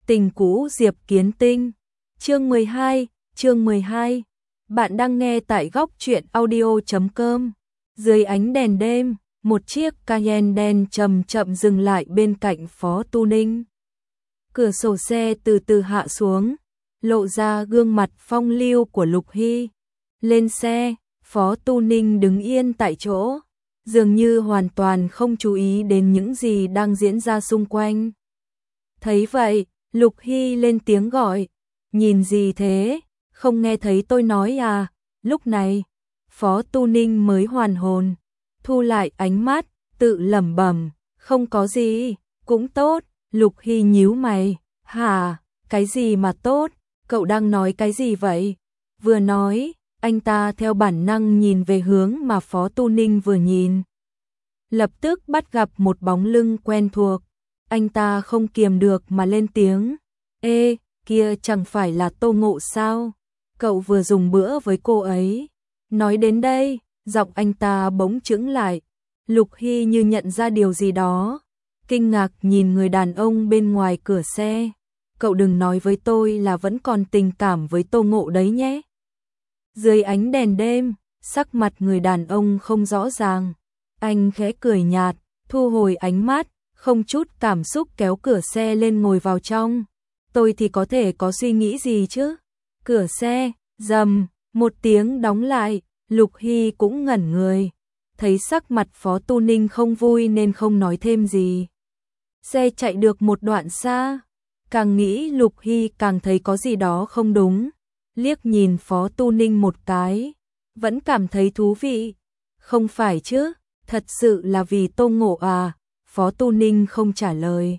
Tình cũ Diệp Kiến Tinh. Chương 12. Bạn đang nghe tại góc truyện audio.com. Dưới ánh đèn đêm, một chiếc Cayenne đen chậm chậm dừng lại bên cạnh Phó Tu Ninh. Cửa sổ xe từ từ hạ xuống, lộ ra gương mặt phong lưu của Lục Hy. Lên xe, Phó Tu Ninh đứng yên tại chỗ, dường như hoàn toàn không chú ý đến những gì đang diễn ra xung quanh. Thấy vậy, Lục Hy lên tiếng gọi, nhìn gì thế, không nghe thấy tôi nói à? Lúc này, Phó Tu Ninh mới hoàn hồn, thu lại ánh mắt, tự lẩm bẩm, không có gì, cũng tốt. Lục Hy nhíu mày, hả, cái gì mà tốt, cậu đang nói cái gì vậy? Vừa nói, anh ta theo bản năng nhìn về hướng mà Phó Tu Ninh vừa nhìn. Lập tức bắt gặp một bóng lưng quen thuộc, anh ta không kiềm được mà lên tiếng, ê, kia chẳng phải là Tô Ngộ sao? Cậu vừa dùng bữa với cô ấy. Nói đến đây, giọng anh ta bỗng chững lại. Lục Hy như nhận ra điều gì đó, kinh ngạc nhìn người đàn ông bên ngoài cửa xe. Cậu đừng nói với tôi là vẫn còn tình cảm với Tô Ngộ đấy nhé. Dưới ánh đèn đêm, sắc mặt người đàn ông không rõ ràng. Anh khẽ cười nhạt, thu hồi ánh mắt, không chút cảm xúc kéo cửa xe lên ngồi vào trong. Tôi thì có thể có suy nghĩ gì chứ? Cửa xe, rầm, một tiếng đóng lại, Lục Hy cũng ngẩn người. Thấy sắc mặt Phó Tu Ninh không vui nên không nói thêm gì. Xe chạy được một đoạn xa, càng nghĩ Lục Hy càng thấy có gì đó không đúng. Liếc nhìn Phó Tu Ninh một cái, vẫn cảm thấy thú vị. Không phải chứ, thật sự là vì Tô Ngộ à? Phó Tu Ninh không trả lời.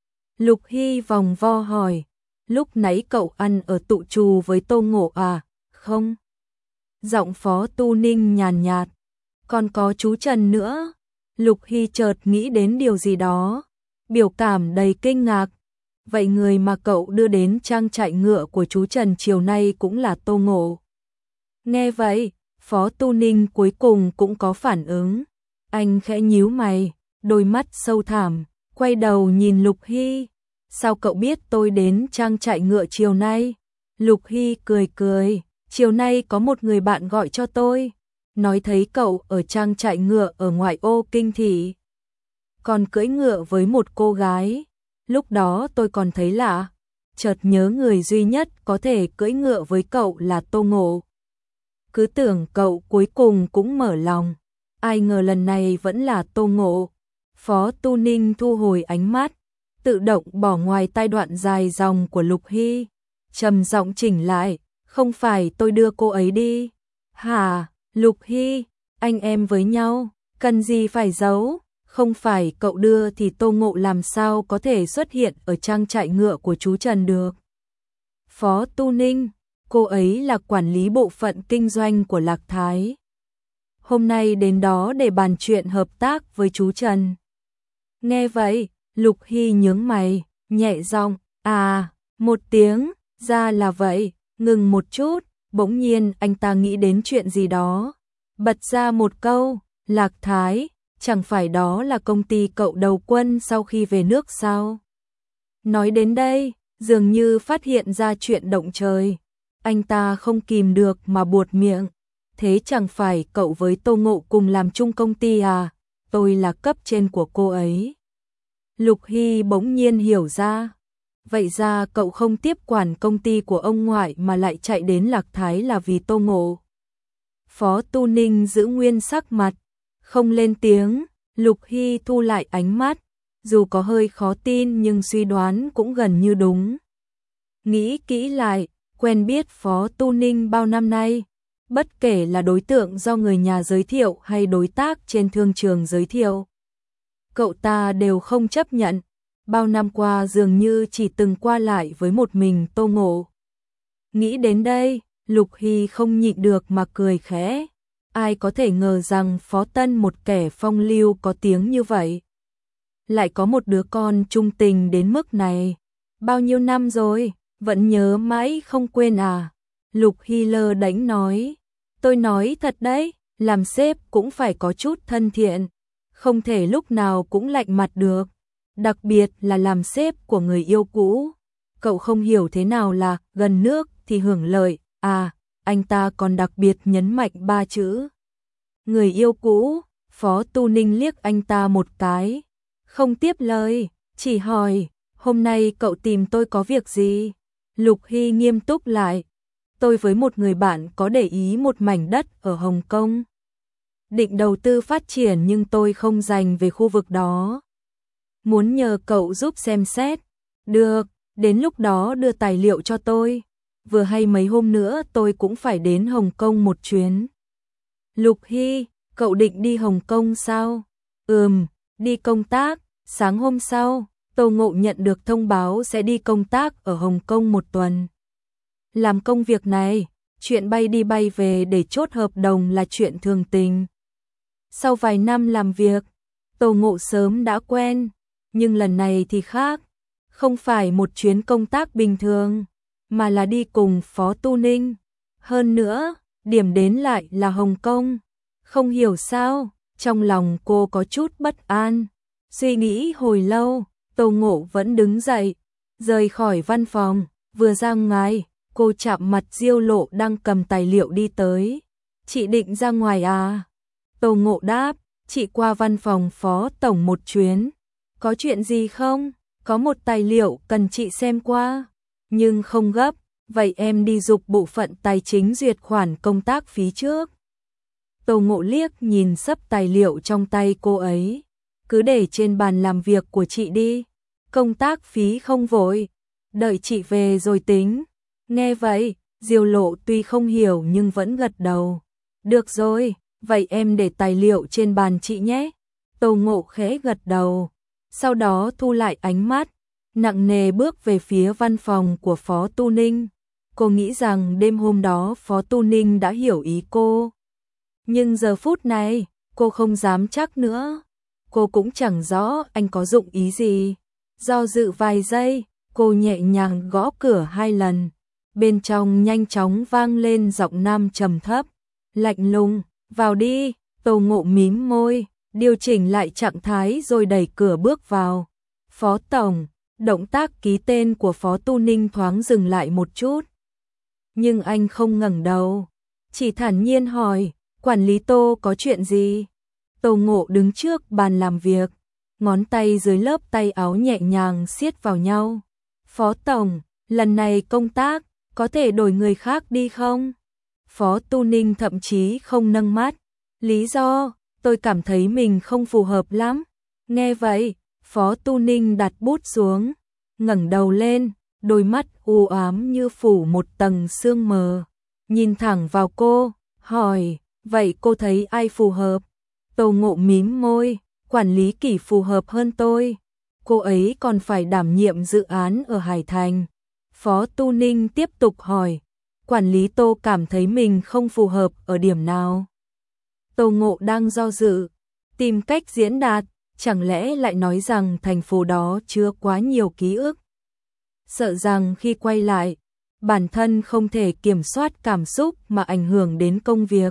Lục Hy vòng vo hỏi, lúc nãy cậu ăn ở tụ trù với Tô Ngộ à? Không. Giọng Phó Tu Ninh nhàn nhạt, còn có chú Trần nữa. Lục Hy chợt nghĩ đến điều gì đó, biểu cảm đầy kinh ngạc. Vậy người mà cậu đưa đến trang trại ngựa của chú Trần chiều nay cũng là Tô Ngộ. Nghe vậy, Phó Tu Ninh cuối cùng cũng có phản ứng. Anh khẽ nhíu mày, đôi mắt sâu thẳm, quay đầu nhìn Lục Hy. Sao cậu biết tôi đến trang trại ngựa chiều nay? Lục Hy cười cười, chiều nay có một người bạn gọi cho tôi, nói thấy cậu ở trang trại ngựa ở ngoại ô Kinh Thị, còn cưỡi ngựa với một cô gái. Lúc đó tôi còn thấy lạ, chợt nhớ người duy nhất có thể cưỡi ngựa với cậu là Tô Ngộ. Cứ tưởng cậu cuối cùng cũng mở lòng, ai ngờ lần này vẫn là Tô Ngộ. Phó Tu Ninh thu hồi ánh mắt, tự động bỏ ngoài tai đoạn dài dòng của Lục Hy, trầm giọng chỉnh lại, không phải tôi đưa cô ấy đi. Hả, Lục Hy, anh em với nhau, cần gì phải giấu, không phải cậu đưa thì Tô Ngộ làm sao có thể xuất hiện ở trang trại ngựa của chú Trần được. Phó Tu Ninh, cô ấy là quản lý bộ phận kinh doanh của Lạc Thái. Hôm nay đến đó để bàn chuyện hợp tác với chú Trần. Nghe vậy, Lục Hy nhướng mày, nhẹ giọng, à, một tiếng, ra là vậy. Ngừng một chút, bỗng nhiên anh ta nghĩ đến chuyện gì đó, bật ra một câu, Lạc Thái, chẳng phải đó là công ty cậu đầu quân sau khi về nước sao? Nói đến đây, dường như phát hiện ra chuyện động trời, anh ta không kìm được mà buột miệng, thế chẳng phải cậu với Tô Ngộ cùng làm chung công ty à? Tôi là cấp trên của cô ấy. Lục Hy bỗng nhiên hiểu ra, vậy ra cậu không tiếp quản công ty của ông ngoại mà lại chạy đến Lạc Thái là vì Tô Ngộ. Phó Tu Ninh giữ nguyên sắc mặt, không lên tiếng. Lục Hy thu lại ánh mắt, dù có hơi khó tin nhưng suy đoán cũng gần như đúng. Nghĩ kỹ lại, quen biết Phó Tu Ninh bao năm nay, bất kể là đối tượng do người nhà giới thiệu hay đối tác trên thương trường giới thiệu, cậu ta đều không chấp nhận. Bao năm qua dường như chỉ từng qua lại với một mình Tô Ngộ. Nghĩ đến đây, Lục Hy không nhịn được mà cười khẽ. Ai có thể ngờ rằng Phó Tân, một kẻ phong lưu có tiếng như vậy, lại có một đứa con trung tình đến mức này. Bao nhiêu năm rồi, vẫn nhớ mãi không quên à? Lục Hy lơ đễnh nói. Tôi nói thật đấy, làm sếp cũng phải có chút thân thiện, không thể lúc nào cũng lạnh mặt được. Đặc biệt là làm sếp của người yêu cũ. cậu không hiểu thế nào là gần nước thì hưởng lợi, à, anh ta còn đặc biệt nhấn mạnh 3 chữ. Người yêu cũ, Phó Tu Ninh liếc anh ta một cái, không tiếp lời, chỉ hỏi, hôm nay cậu tìm tôi có việc gì? Lục Hy nghiêm túc lại, tôi với một người bạn có để ý một mảnh đất ở Hồng Kông. Định đầu tư phát triển nhưng tôi không dành về khu vực đó. Muốn nhờ cậu giúp xem xét. Được, đến lúc đó đưa tài liệu cho tôi. Vừa hay mấy hôm nữa tôi cũng phải đến Hồng Kông một chuyến. Lục Hy, cậu định đi Hồng Kông sao? Đi công tác. Sáng hôm sau, Tô Ngộ nhận được thông báo sẽ đi công tác ở Hồng Kông một tuần. Làm công việc này, chuyện bay đi bay về để chốt hợp đồng là chuyện thường tình. Sau vài năm làm việc, Tô Ngộ sớm đã quen, nhưng lần này thì khác. Không phải một chuyến công tác bình thường, mà là đi cùng Phó Tu Ninh. Hơn nữa, điểm đến lại là Hồng Kông. Không hiểu sao, trong lòng cô có chút bất an. Suy nghĩ hồi lâu, Tô Ngộ vẫn đứng dậy, rời khỏi văn phòng, vừa ra ngoài, cô chạm mặt Diêu Lộ đang cầm tài liệu đi tới. Chị định ra ngoài à? Tô Ngộ đáp, chị qua văn phòng Phó Tổng một chuyến. Có chuyện gì không? Có một tài liệu cần chị xem qua. Nhưng không gấp, vậy em đi giục bộ phận tài chính duyệt khoản công tác phí trước. Tô Ngộ liếc nhìn xấp tài liệu trong tay cô ấy. Cứ để trên bàn làm việc của chị đi. Công tác phí không vội. Đợi chị về rồi tính. Nghe vậy, Diêu Lộ tuy không hiểu nhưng vẫn gật đầu. Được rồi, vậy em để tài liệu trên bàn chị nhé. Tô Ngộ khẽ gật đầu. Sau đó thu lại ánh mắt, nặng nề bước về phía văn phòng của Phó Tu Ninh. Cô nghĩ rằng đêm hôm đó Phó Tu Ninh đã hiểu ý cô. Nhưng giờ phút này, cô không dám chắc nữa. Cô cũng chẳng rõ anh có dụng ý gì. Do dự vài giây, cô nhẹ nhàng gõ cửa 2 lần. Bên trong nhanh chóng vang lên giọng nam trầm thấp, lạnh lùng, vào đi. Tô Ngộ mím môi, điều chỉnh lại trạng thái rồi đẩy cửa bước vào. Phó Tổng, động tác ký tên của Phó Tu Ninh thoáng dừng lại một chút. Nhưng anh không ngẩng đầu, chỉ thản nhiên hỏi, quản lý Tô có chuyện gì? Tô Ngộ đứng trước bàn làm việc, ngón tay dưới lớp tay áo nhẹ nhàng siết vào nhau. Phó Tổng, lần này công tác, có thể đổi người khác đi không? Phó Tu Ninh thậm chí không nâng mắt. Lý do, tôi cảm thấy mình không phù hợp lắm. Nghe vậy, Phó Tu Ninh đặt bút xuống, ngẩng đầu lên, đôi mắt u ám như phủ một tầng sương mờ. Nhìn thẳng vào cô, hỏi, vậy cô thấy ai phù hợp? Tô Ngộ mím môi, quản lý Kỷ phù hợp hơn tôi. Cô ấy còn phải đảm nhiệm dự án ở Hải Thành. Phó Tu Ninh tiếp tục hỏi, quản lý Tô cảm thấy mình không phù hợp ở điểm nào? Tô Ngộ đang do dự, tìm cách diễn đạt, chẳng lẽ lại nói rằng thành phố đó chứa quá nhiều ký ức. Sợ rằng khi quay lại, bản thân không thể kiểm soát cảm xúc mà ảnh hưởng đến công việc.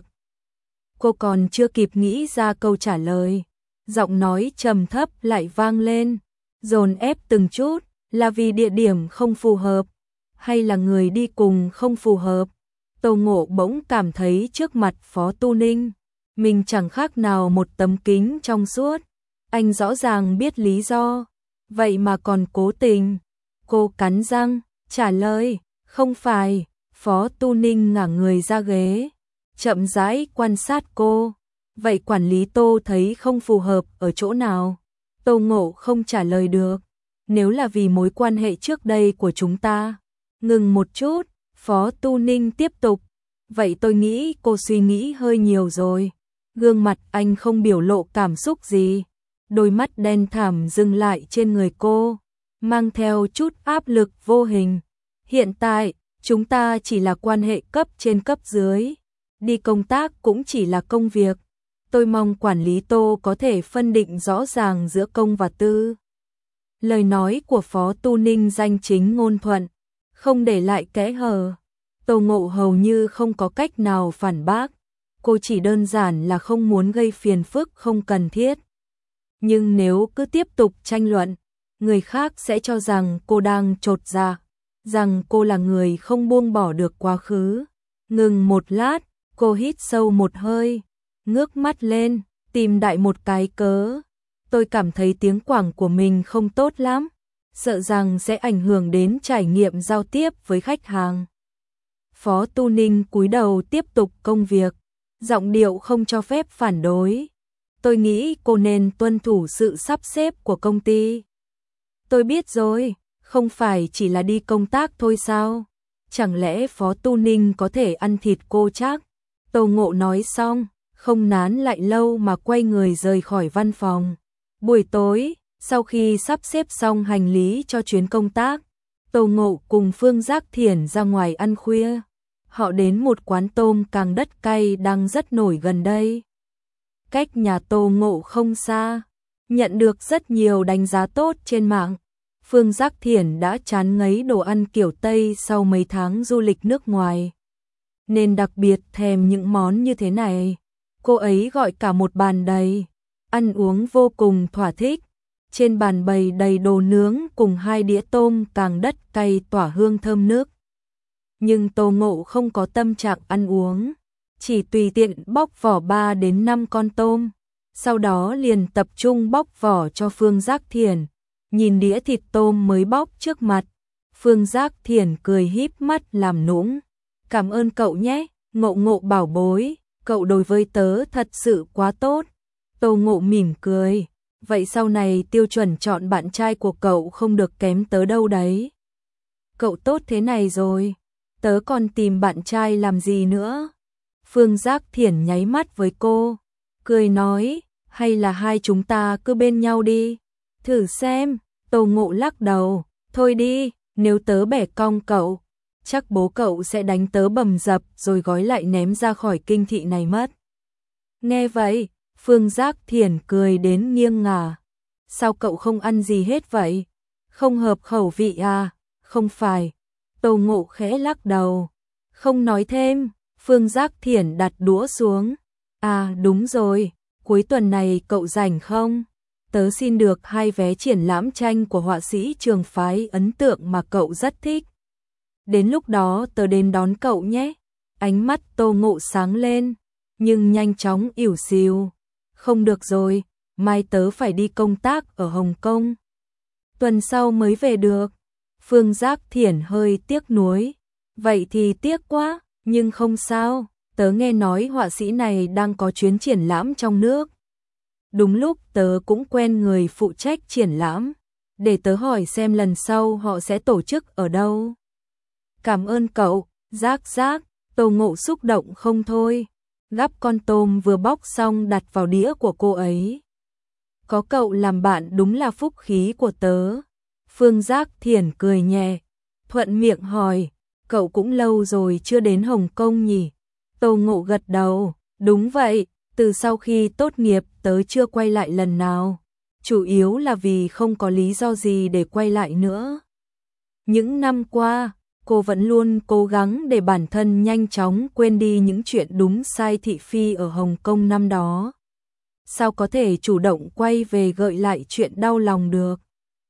Cô còn chưa kịp nghĩ ra câu trả lời, giọng nói trầm thấp lại vang lên, dồn ép từng chút, là vì địa điểm không phù hợp, hay là người đi cùng không phù hợp? Tô Ngộ bỗng cảm thấy trước mặt Phó Tu Ninh, mình chẳng khác nào một tấm kính trong suốt. Anh rõ ràng biết lý do, vậy mà còn cố tình. Cô cắn răng, trả lời, không phải. Phó Tu Ninh ngả người ra ghế, chậm rãi quan sát cô. Vậy quản lý Tô thấy không phù hợp ở chỗ nào? Tô Ngộ không trả lời được. Nếu là vì mối quan hệ trước đây của chúng ta. Ngừng một chút, Phó Tu Ninh tiếp tục. Vậy tôi nghĩ cô suy nghĩ hơi nhiều rồi. Gương mặt anh không biểu lộ cảm xúc gì. Đôi mắt đen thẳm dừng lại trên người cô, mang theo chút áp lực vô hình. Hiện tại, chúng ta chỉ là quan hệ cấp trên cấp dưới. Đi công tác cũng chỉ là công việc. Tôi mong quản lý Tô có thể phân định rõ ràng giữa công và tư. Lời nói của Phó Tu Ninh danh chính ngôn thuận, không để lại kẽ hở. Tô Ngộ hầu như không có cách nào phản bác. Cô chỉ đơn giản là không muốn gây phiền phức không cần thiết. Nhưng nếu cứ tiếp tục tranh luận, người khác sẽ cho rằng cô đang chột dạ. rằng cô là người không buông bỏ được quá khứ. Ngừng một lát, cô hít sâu một hơi, ngước mắt lên, tìm đại một cái cớ. Tôi cảm thấy tiếng Quảng của mình không tốt lắm, sợ rằng sẽ ảnh hưởng đến trải nghiệm giao tiếp với khách hàng. Phó Tu Ninh cúi đầu tiếp tục công việc, giọng điệu không cho phép phản đối. Tôi nghĩ cô nên tuân thủ sự sắp xếp của công ty. Tôi biết rồi, không phải chỉ là đi công tác thôi sao? Chẳng lẽ Phó Tu Ninh có thể ăn thịt cô chắc? Tô Ngộ nói xong, không nán lại lâu mà quay người rời khỏi văn phòng. Buổi tối, sau khi sắp xếp xong hành lý cho chuyến công tác, Tô Ngộ cùng Phương Giác Thiển ra ngoài ăn khuya. Họ đến một quán tôm càng đất cay đang rất nổi gần đây. Cách nhà Tô Ngộ không xa, nhận được rất nhiều đánh giá tốt trên mạng. Phương Giác Thiển đã chán ngấy đồ ăn kiểu Tây sau mấy tháng du lịch nước ngoài, nên đặc biệt thèm những món như thế này. Cô ấy gọi cả một bàn đầy, ăn uống vô cùng thỏa thích. Trên bàn bày đầy đồ nướng cùng 2 đĩa tôm càng đất cay tỏa hương thơm nước. Nhưng Tô Ngộ không có tâm trạng ăn uống, chỉ tùy tiện bóc vỏ 3 đến 5 con tôm, sau đó liền tập trung bóc vỏ cho Phương Giác Thiển. Nhìn đĩa thịt tôm mới bóc trước mặt, Phương Giác Thiển cười híp mắt làm nũng. Cảm ơn cậu nhé, Ngộ Ngộ bảo bối, cậu đối với tớ thật sự quá tốt. Tô Ngộ mỉm cười, vậy sau này tiêu chuẩn chọn bạn trai của cậu không được kém tớ đâu đấy. Cậu tốt thế này rồi, tớ còn tìm bạn trai làm gì nữa? Phương Giác Thiển nháy mắt với cô, cười nói, hay là hai chúng ta cứ bên nhau đi, thử xem. Tô Ngộ lắc đầu, thôi đi, nếu tớ bẻ cong cậu, chắc bố cậu sẽ đánh tớ bầm dập rồi gói lại ném ra khỏi kinh thị này mất. Nghe vậy, Phương Giác Thiển cười đến nghiêng ngả. Sao cậu không ăn gì hết vậy? Không hợp khẩu vị à? Không phải. Tô Ngộ khẽ lắc đầu, không nói thêm. Phương Giác Thiển đặt đũa xuống. À đúng rồi, cuối tuần này cậu rảnh không? Tớ xin được 2 vé triển lãm tranh của họa sĩ trường phái ấn tượng mà cậu rất thích. Đến lúc đó tớ đến đón cậu nhé. Ánh mắt Tô Ngộ sáng lên, nhưng nhanh chóng ỉu xìu. Không được rồi, mai tớ phải đi công tác ở Hồng Kông. Tuần sau mới về được. Phương Giác Thiển hơi tiếc nuối. Vậy thì tiếc quá, nhưng không sao. Tớ nghe nói họa sĩ này đang có chuyến triển lãm trong nước. Đúng lúc tớ cũng quen người phụ trách triển lãm. Để tớ hỏi xem lần sau họ sẽ tổ chức ở đâu. Cảm ơn cậu, Giác Giác. Tô Ngộ xúc động không thôi. Gắp con tôm vừa bóc xong đặt vào đĩa của cô ấy. Có cậu làm bạn đúng là phúc khí của tớ. Phương Giác Thiển cười nhẹ, thuận miệng hỏi, cậu cũng lâu rồi chưa đến Hồng Kông nhỉ? Tô Ngộ gật đầu, đúng vậy, từ sau khi tốt nghiệp tớ chưa quay lại lần nào. Chủ yếu là vì không có lý do gì để quay lại nữa. Những năm qua, cô vẫn luôn cố gắng để bản thân nhanh chóng quên đi những chuyện đúng sai thị phi ở Hồng Kông năm đó. Sao có thể chủ động quay về gợi lại chuyện đau lòng được?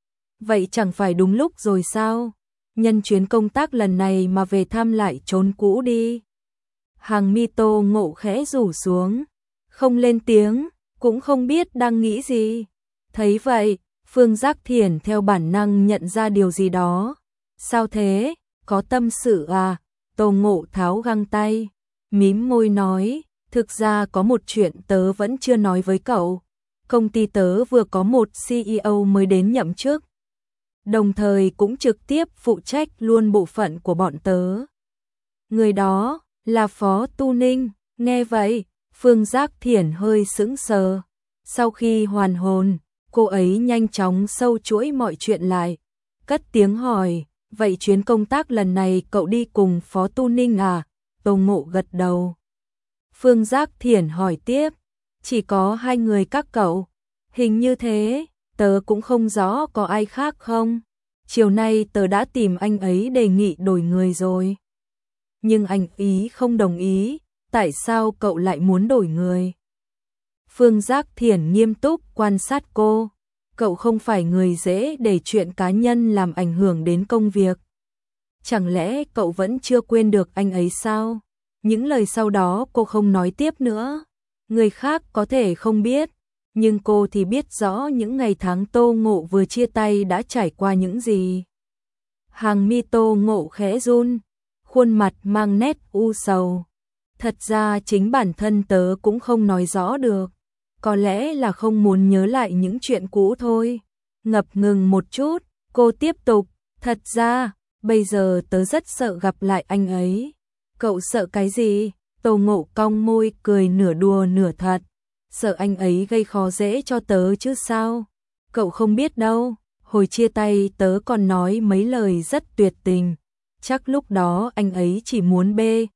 Vậy chẳng phải đúng lúc rồi sao? Nhân chuyến công tác lần này mà về thăm lại chốn cũ đi. Hàng mi Tô Ngộ khẽ rủ xuống, không lên tiếng, cũng không biết đang nghĩ gì. Thấy vậy, Phương Giác Thiển theo bản năng nhận ra điều gì đó. Sao thế? Có tâm sự à? Tô Ngộ tháo găng tay, mím môi nói, thực ra có một chuyện tớ vẫn chưa nói với cậu. Công ty tớ vừa có một CEO mới đến nhậm chức, đồng thời cũng trực tiếp phụ trách luôn bộ phận của bọn tớ. Người đó là Phó Tu Ninh. Nghe vậy, Phương Giác Thiển hơi sững sờ. Sau khi hoàn hồn, cô ấy nhanh chóng sâu chuỗi mọi chuyện lại, cất tiếng hỏi, vậy chuyến công tác lần này cậu đi cùng Phó Tu Ninh à? Tô Ngộ gật đầu. Phương Giác Thiển hỏi tiếp, chỉ có 2 người các cậu? Hình như thế, tớ cũng không rõ có ai khác không? Chiều nay tớ đã tìm anh ấy đề nghị đổi người rồi. Nhưng anh ý không đồng ý, tại sao cậu lại muốn đổi người? Phương Giác Thiển nghiêm túc quan sát cô. Cậu không phải người dễ để chuyện cá nhân làm ảnh hưởng đến công việc. chẳng lẽ cậu vẫn chưa quên được anh ấy sao? Những lời sau đó cô không nói tiếp nữa. Người khác có thể không biết, nhưng cô thì biết rõ những ngày tháng Tô Ngộ vừa chia tay đã trải qua những gì. Hàng mi Tô Ngộ khẽ run, khuôn mặt mang nét u sầu. Thật ra chính bản thân tớ cũng không nói rõ được. Có lẽ là không muốn nhớ lại những chuyện cũ thôi. Ngập ngừng một chút, cô tiếp tục. Thật ra, bây giờ tớ rất sợ gặp lại anh ấy. Cậu sợ cái gì? Tô Ngộ cong môi cười nửa đùa nửa thật. Sợ anh ấy gây khó dễ cho tớ chứ sao? Cậu không biết đâu, hồi chia tay tớ còn nói mấy lời rất tuyệt tình. Chắc lúc đó anh ấy chỉ muốn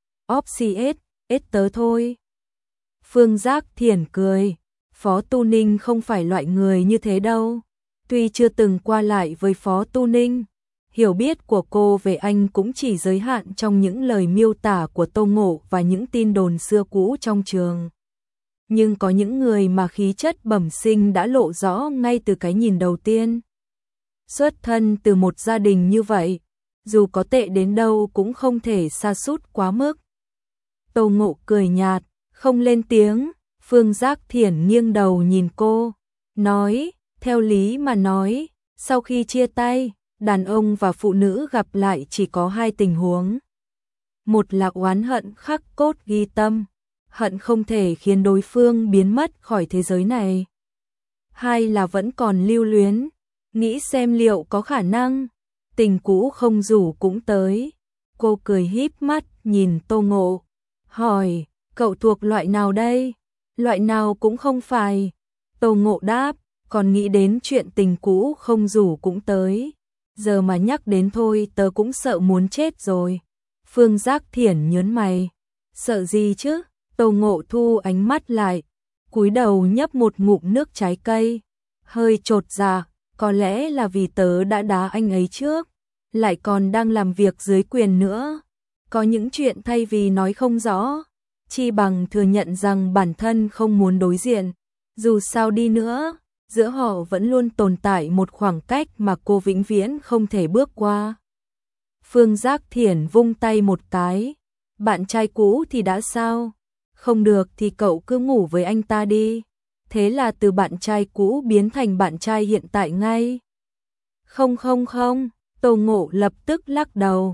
óp tớ thôi. Phương Giác Thiển cười. Phó Tu Ninh không phải loại người như thế đâu. Tuy chưa từng qua lại với Phó Tu Ninh, hiểu biết của cô về anh cũng chỉ giới hạn trong những lời miêu tả của Tô Ngộ và những tin đồn xưa cũ trong trường. Nhưng có những người mà khí chất bẩm sinh đã lộ rõ ngay từ cái nhìn đầu tiên. Xuất thân từ một gia đình như vậy, dù có tệ đến đâu cũng không thể sa sút quá mức. Tô Ngộ cười nhạt, không lên tiếng. Phương Giác Thiển nghiêng đầu nhìn cô, nói, theo lý mà nói, sau khi chia tay, đàn ông và phụ nữ gặp lại chỉ có hai tình huống. Một là oán hận khắc cốt ghi tâm, hận không thể khiến đối phương biến mất khỏi thế giới này. Hai là vẫn còn lưu luyến, nghĩ xem liệu có khả năng, tình cũ không rủ cũng tới. Cô cười híp mắt nhìn Tô Ngộ, hỏi, cậu thuộc loại nào đây? Loại nào cũng không phải. Tô Ngộ đáp, còn nghĩ đến chuyện tình cũ không rủ cũng tới. Giờ mà nhắc đến thôi tớ cũng sợ muốn chết rồi. Phương Giác Thiển nhớn mày. Sợ gì chứ? Tô Ngộ thu ánh mắt lại, cúi đầu nhấp một ngụm nước trái cây. Hơi chột dạ, có lẽ là vì tớ đã đá anh ấy trước, lại còn đang làm việc dưới quyền nữa. Có những chuyện thay vì nói không rõ, chi bằng thừa nhận rằng bản thân không muốn đối diện. Dù sao đi nữa, giữa họ vẫn luôn tồn tại một khoảng cách mà cô vĩnh viễn không thể bước qua. Phương Giác Thiển vung tay một cái. Bạn trai cũ thì đã sao? Không được thì cậu cứ ngủ với anh ta đi. Thế là từ bạn trai cũ biến thành bạn trai hiện tại ngay. Không, Tô Ngộ lập tức lắc đầu.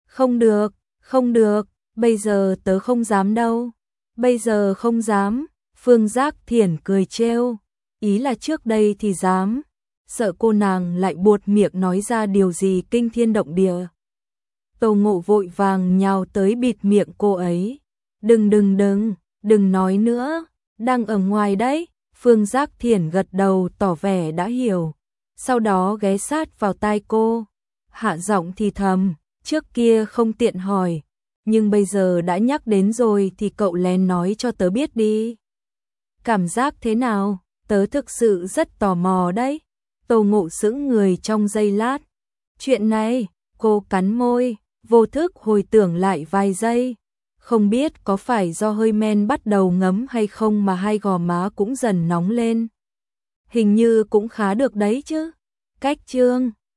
Không được, bây giờ tớ không dám đâu. Bây giờ không dám. Phương Giác Thiển cười trêu. Ý là trước đây thì dám. Sợ cô nàng lại buột miệng nói ra điều gì kinh thiên động địa. Tô Ngộ vội vàng nhào tới bịt miệng cô ấy. Đừng nói nữa, đang ở ngoài đấy. Phương Giác Thiển gật đầu tỏ vẻ đã hiểu. Sau đó ghé sát vào tai cô, hạ giọng thì thầm, trước kia không tiện hỏi, nhưng bây giờ đã nhắc đến rồi thì cậu lén nói cho tớ biết đi. Cảm giác thế nào? Tớ thực sự rất tò mò đấy. Tô Ngộ sững người trong giây lát. Chuyện này, cô cắn môi, vô thức hồi tưởng lại vài giây. Không biết có phải do hơi men bắt đầu ngấm hay không mà hai gò má cũng dần nóng lên. Hình như cũng khá được đấy chứ. Cách chương